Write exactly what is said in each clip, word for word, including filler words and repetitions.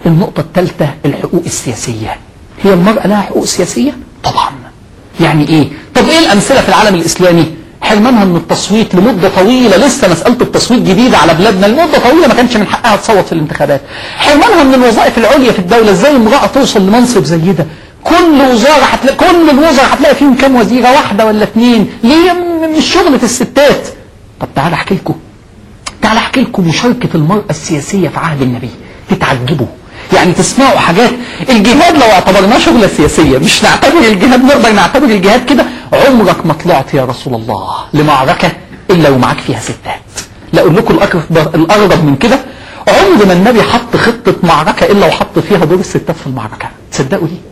النقطة الثالثة الحقوق السياسية. هي المرأة لها حقوق سياسية؟ طبعا. يعني ايه؟ طب ايه الامثلة في العالم الاسلامي؟ حرمانها من التصويت لمدة طويلة، لسه مسألة التصويت جديدة على بلادنا، لمدة طويلة ما كانش من حقها تصوت في الانتخابات. حرمانها من الوظائف العليا في الدولة، ازاي امرأة توصل لمنصب زي ده؟ كل وزارة هتلاقي كل الوزراء هتلاقي فيهم كام وزيرة؟ واحدة ولا اثنين. ليه؟ مش شغلة الستات. طب تعال احكي لكم تعال احكي لكم مشاركة المرأة السياسية في عهد النبي، تتعجبوا. يعني تسمعوا حاجات. الجهاد لو اعتبرناه شغلة سياسية، مش نعتبر الجهاد، نقدر نعتبر الجهاد كده. عمرك ما طلعت يا رسول الله لمعركة الا ومعاك فيها ستات. لا اقول لكم الأقرب من كده، عمر ما النبي حط خطة معركة الا وحط فيها دور الستات في المعركة. تصدقوا دي؟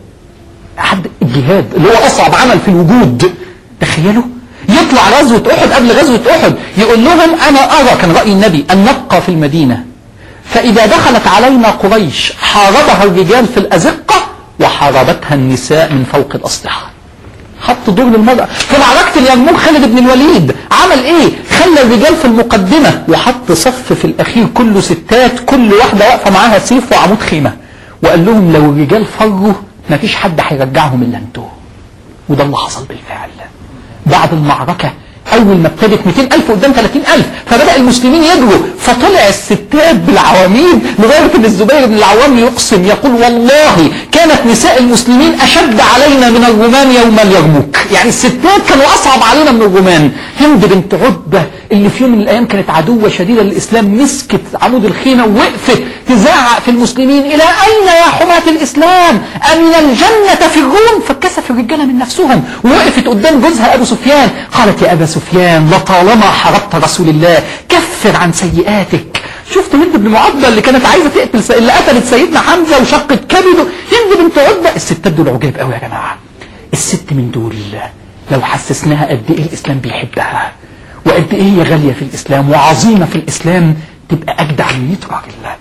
حد الجهاد اللي هو اصعب عمل في الوجود، تخيلوا يطلع غزوة احد، قبل غزوة احد يقول لهم انا ارى، كان رأي النبي، ان نبقى في المدينة، فاذا دخلت علينا قريش حاربها الرجال في الازقة وحاربتها النساء من فوق الاسطحة. حط دور للمرأة. في معركة اليرموك خالد بن الوليد عمل ايه؟ خلى الرجال في المقدمة وحط صف في الاخير كله ستات، كل واحدة واقفة معاها سيف وعمود خيمة، وقال لهم لو الرجال فروا ما فيش حد هيرجعهم الا انتوا. وده اللي حصل بالفعل. بعد المعركة اول ما ابتدت مئتين ألف قدام ثلاثين ألف، فبدأ المسلمين يجروا، فطلع الستات بالعواميد، لدرجة ان الزبير بن العوام يقسم يقول والله كانت نساء المسلمين اشد علينا من الرومان يوم اليرموك. يعني الستات كانوا اصعب علينا من الرومان. هند بنت عتبة اللي في يوم من الايام كانت عدوة شديدة للاسلام، مسكت عمود الخيمة ووقفت تزعق في المسلمين: الى اين يا حماة الاسلام؟ امن الجنة في الروم؟ فكسف الرجالة من نفسهم، ووقفت قدام جوزها ابو سفيان قالت: يا ابا سفيان لطالما حاربت رسول الله، كفر عن سيئاتك. شفت هند بن عتبة اللي كانت عايزة تقتل س... اللي قتلت سيدنا حمزة وشقت كبده؟ هند بنت عتبة. الستات دول عجاب قوي يا جماعة. الست من دول لو حسسناها قد ايه الاسلام بيحبها، وقد ايه هي غالية في الاسلام وعظيمة في الاسلام، تبقى اجدع من مئة راجل.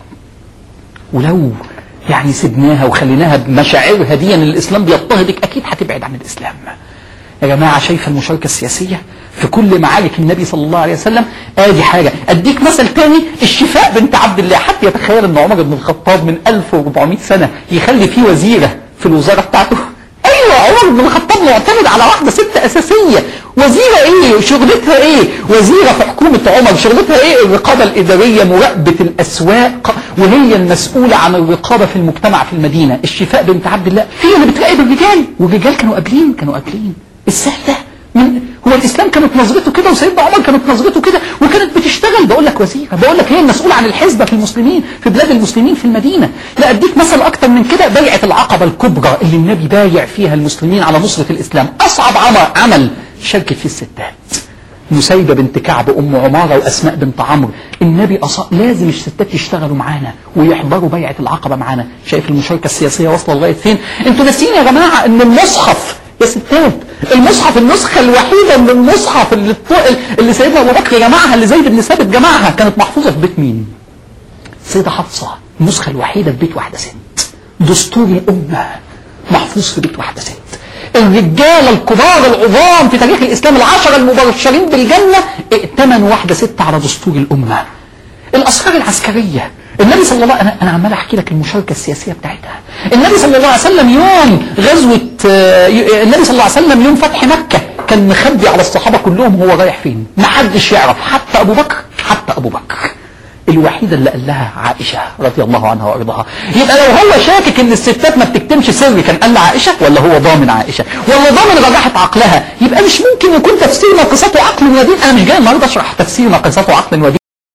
ولو يعني سيبناها وخليناها بمشاعرها دي ان الاسلام بيضطهدك، اكيد هتبعد عن الاسلام. يا جماعة شايفة المشاركة السياسية في كل معارك النبي صلى الله عليه وسلم؟ ادي حاجة. اديك مثل تاني، الشفاء بنت عبد الله. حتى يتخيل ان عمر بن الخطاب من ألف وأربعمائة سنة يخلي فيه وزيرة في الوزارة بتاعته؟ ايوه، عمر بن الخطاب معتمد على واحدة ست اساسية. وزيرة ايه؟ شغلتها ايه؟ وزيرة في حكومة عمر، شغلتها ايه؟ الرقابة الادارية، مراقبة الاسواق، وهي المسؤولة عن الرقابة في المجتمع في المدينة. الشفاء بنت عبد الله هي اللي بتراقب الرجال، والرجال كانوا قابلين كانوا قابلين السهل ده. من هو الاسلام كانت نظرته كده، وسيدنا عمر كانت نظرته كده، وكانت بتشتغل. بقول لك وزيره، بقول لك هي المسؤوله عن الحزبه في المسلمين في بلاد المسلمين في المدينه. لا اديك مثل اكتر من كده، بيعه العقبه الكبرى اللي النبي بايع فيها المسلمين على نصره الاسلام. اصعب عمل عمل شاركت فيه الستات. نسيبة بنت كعب، ام عماره، واسماء بنت عمرو. النبي أص... لازم الستات يشتغلوا معانا ويحضروا بيعه العقبه معانا. شايف المشاركه السياسيه واصله لغايه فين؟ انتوا ناسيين يا جماعه ان المصحف يا ستات، المصحف النسخة الوحيدة من المصحف اللي, اللي سيدنا أبو بكر جمعها، اللي زيد بن ثابت جمعها، كانت محفوظة في بيت مين؟ سيدة حفصة. النسخة الوحيدة في بيت واحدة ست. دستور الأمة محفوظ في بيت واحدة ست. الرجال الكبار العظام في تاريخ الإسلام العشرة المبشرين بالجنة ائتمنوا واحدة ست على دستور الأمة. الأسرار العسكرية، النبي صلى الله عليه وسلم، أنا عمال أحكي لك المشاركة السياسية بتاعتها. النبي صلى الله عليه وسلم يوم غزوة النبي صلى الله عليه وسلم يوم فتح مكة كان مخبي على الصحابة كلهم هو رايح فين، محدش يعرف، حتى أبو بكر حتى أبو بكر الوحيدة اللي قال لها عائشة رضي الله عنها وارضاها. يبقى لو هو شاكك ان الستات ما بتكتمش سر، كان قال لعائشة؟ ولا هو ضامن عائشة؟ ولا ضامن رجحت عقلها؟ يبقى مش ممكن يكون تفسير ناقصات عقل ودين. انا مش جاي النهارده اشرح تفسير ناقصات عقل ودين.